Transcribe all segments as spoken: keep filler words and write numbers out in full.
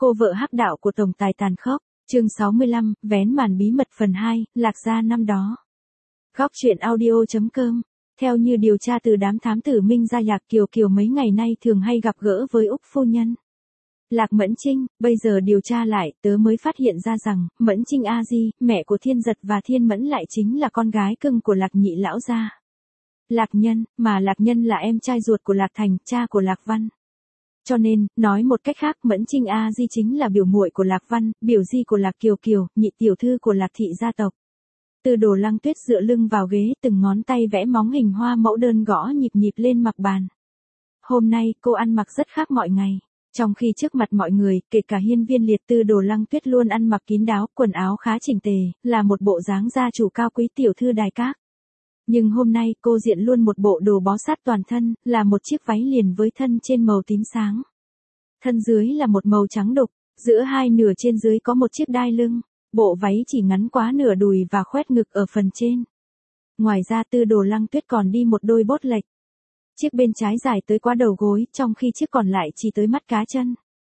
cô vợ hắc đạo của tổng tài tàn khốc, chương sáu mươi lăm, vén màn bí mật phần hai, Lạc Gia năm đó. Góc truyện audio.com. Theo như điều tra từ đám thám tử Minh Gia, Lạc Kiều Kiều mấy ngày nay thường hay gặp gỡ với Úc phu nhân Lạc Mẫn Trinh. Bây giờ điều tra lại, tớ mới phát hiện ra rằng Mẫn Trinh a di, mẹ của Thiên Giật và Thiên Mẫn lại chính là con gái cưng của Lạc nhị lão gia, Lạc Nhân, mà Lạc Nhân là em trai ruột của Lạc Thành, cha của Lạc Văn. Cho nên, nói một cách khác, Mẫn Trinh a di chính là biểu muội của Lạc Văn, biểu di của Lạc Kiều Kiều, nhị tiểu thư của Lạc thị gia tộc. Tư Đồ Lăng Tuyết dựa lưng vào ghế, từng ngón tay vẽ móng hình hoa mẫu đơn gõ nhịp nhịp lên mặt bàn. Hôm nay, cô ăn mặc rất khác mọi ngày. Trong khi trước mặt mọi người, kể cả hiên viên liệt, Tư Đồ Lăng Tuyết luôn ăn mặc kín đáo, quần áo khá chỉnh tề, là một bộ dáng gia chủ cao quý tiểu thư đài các. Nhưng hôm nay, cô diện luôn một bộ đồ bó sát toàn thân, là một chiếc váy liền với thân trên màu tím sáng. Thân dưới là một màu trắng đục, giữa hai nửa trên dưới có một chiếc đai lưng. Bộ váy chỉ ngắn quá nửa đùi và khoét ngực ở phần trên. Ngoài ra, Tư Đồ Lăng Tuyết còn đi một đôi bốt lệch. Chiếc bên trái dài tới quá đầu gối, trong khi chiếc còn lại chỉ tới mắt cá chân.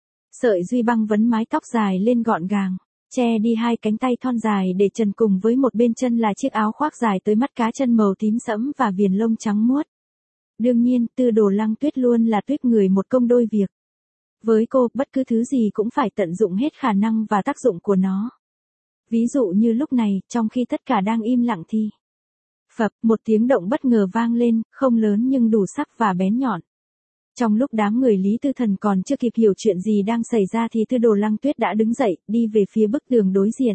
Sợi duy băng vấn mái tóc dài lên gọn gàng, che đi hai cánh tay thon dài để trần, cùng với một bên chân là chiếc áo khoác dài tới mắt cá chân màu tím sẫm và viền lông trắng muốt. Đương nhiên, Tư Đồ Lăng Tuyết luôn là tuyết người một công đôi việc. Với cô, bất cứ thứ gì cũng phải tận dụng hết khả năng và tác dụng của nó. Ví dụ như lúc này, trong khi tất cả đang im lặng thì phập, một tiếng động bất ngờ vang lên, không lớn nhưng đủ sắc và bén nhọn. Trong lúc đám người Lý Tư Thần còn chưa kịp hiểu chuyện gì đang xảy ra thì Tư Đồ Lăng Tuyết đã đứng dậy, đi về phía bức tường đối diện.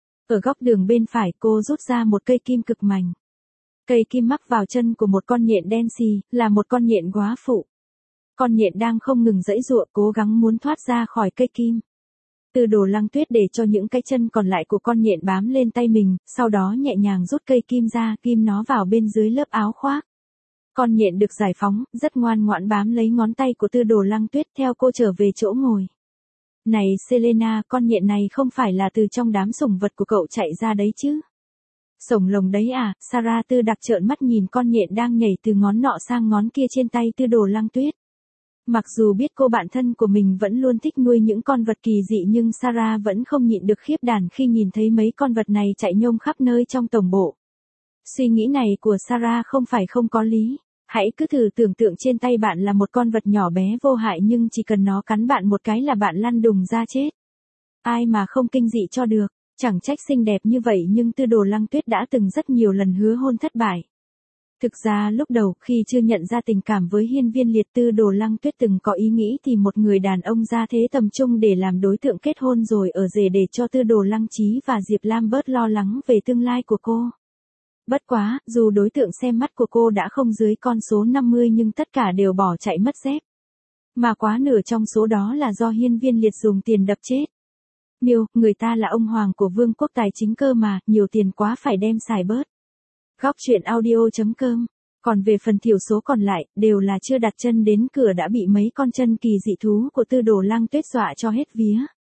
Ở góc đường bên phải, cô rút ra một cây kim cực mảnh. Cây kim mắc vào chân của một con nhện đen xì, là một con nhện góa phụ. Con nhện đang không ngừng giãy giụa, cố gắng muốn thoát ra khỏi cây kim. Tư Đồ Lăng Tuyết để cho những cái chân còn lại của con nhện bám lên tay mình, sau đó nhẹ nhàng rút cây kim ra, kim nó vào bên dưới lớp áo khoác. Con nhện được giải phóng, rất ngoan ngoãn bám lấy ngón tay của Tư Đồ Lăng Tuyết theo cô trở về chỗ ngồi. Này Selena, con nhện này không phải là từ trong đám sủng vật của cậu chạy ra đấy chứ? Sổng lồng đấy à? Sarah Tư Đặc trợn mắt nhìn con nhện đang nhảy từ ngón nọ sang ngón kia trên tay Tư Đồ Lăng Tuyết. Mặc dù biết cô bạn thân của mình vẫn luôn thích nuôi những con vật kỳ dị, nhưng Sarah vẫn không nhịn được khiếp đảm khi nhìn thấy mấy con vật này chạy nhông khắp nơi trong tổng bộ. Suy nghĩ này của Sarah không phải không có lý. Hãy cứ thử tưởng tượng trên tay bạn là một con vật nhỏ bé vô hại, nhưng chỉ cần nó cắn bạn một cái là bạn lăn đùng ra chết. Ai mà không kinh dị cho được, chẳng trách xinh đẹp như vậy nhưng Tư Đồ Lăng Tuyết đã từng rất nhiều lần hứa hôn thất bại. Thực ra lúc đầu, khi chưa nhận ra tình cảm với hiên viên liệt, Tư Đồ Lăng Tuyết từng có ý nghĩ tìm một người đàn ông ra thế tầm trung để làm đối tượng kết hôn rồi ở rể, để cho Tư Đồ Lăng Chí và Diệp Lam bớt lo lắng về tương lai của cô. Bất quá, dù đối tượng xem mắt của cô đã không dưới con số năm mươi nhưng tất cả đều bỏ chạy mất dép. Mà quá nửa trong số đó là do hiên viên liệt dùng tiền đập chết. Miêu, người ta là ông hoàng của vương quốc tài chính cơ mà, nhiều tiền quá phải đem xài bớt. Góc truyện audio.com. Còn về phần thiểu số còn lại, đều là chưa đặt chân đến cửa đã bị mấy con chân kỳ dị thú của Tư Đồ Lăng Tuyết dọa cho hết vía.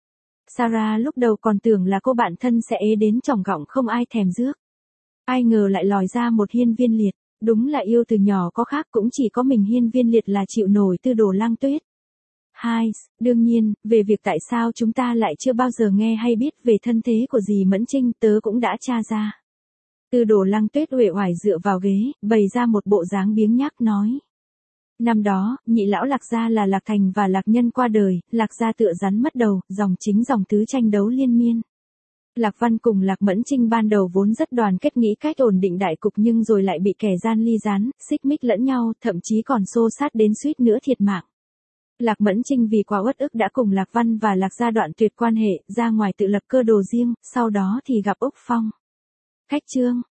Sarah lúc đầu còn tưởng là cô bạn thân sẽ ế đến chỏng gọng không ai thèm rước. Ai ngờ lại lòi ra một hiên viên liệt, đúng là yêu từ nhỏ có khác, cũng chỉ có mình hiên viên liệt là chịu nổi Tư Đồ Lăng Tuyết. Hai, đương nhiên, về việc tại sao chúng ta lại chưa bao giờ nghe hay biết về thân thế của dì Mẫn Trinh, tớ cũng đã tra ra. Tư Đồ Lăng Tuyết uể oải dựa vào ghế, bày ra một bộ dáng biếng nhác nói. Năm đó, nhị lão Lạc gia là Lạc Thành và Lạc Nhân qua đời, Lạc gia tựa rắn mất đầu, dòng chính dòng tứ tranh đấu liên miên. Lạc Văn cùng Lạc Mẫn Trinh ban đầu vốn rất đoàn kết, nghĩ cách ổn định đại cục, nhưng rồi lại bị kẻ gian ly gián, xích mích lẫn nhau, thậm chí còn xô sát đến suýt nữa thiệt mạng. Lạc Mẫn Trinh vì quá uất ức đã cùng Lạc Văn và Lạc gia đoạn tuyệt quan hệ, ra ngoài tự lập cơ đồ riêng, sau đó thì gặp Úc Phong. Khách trương,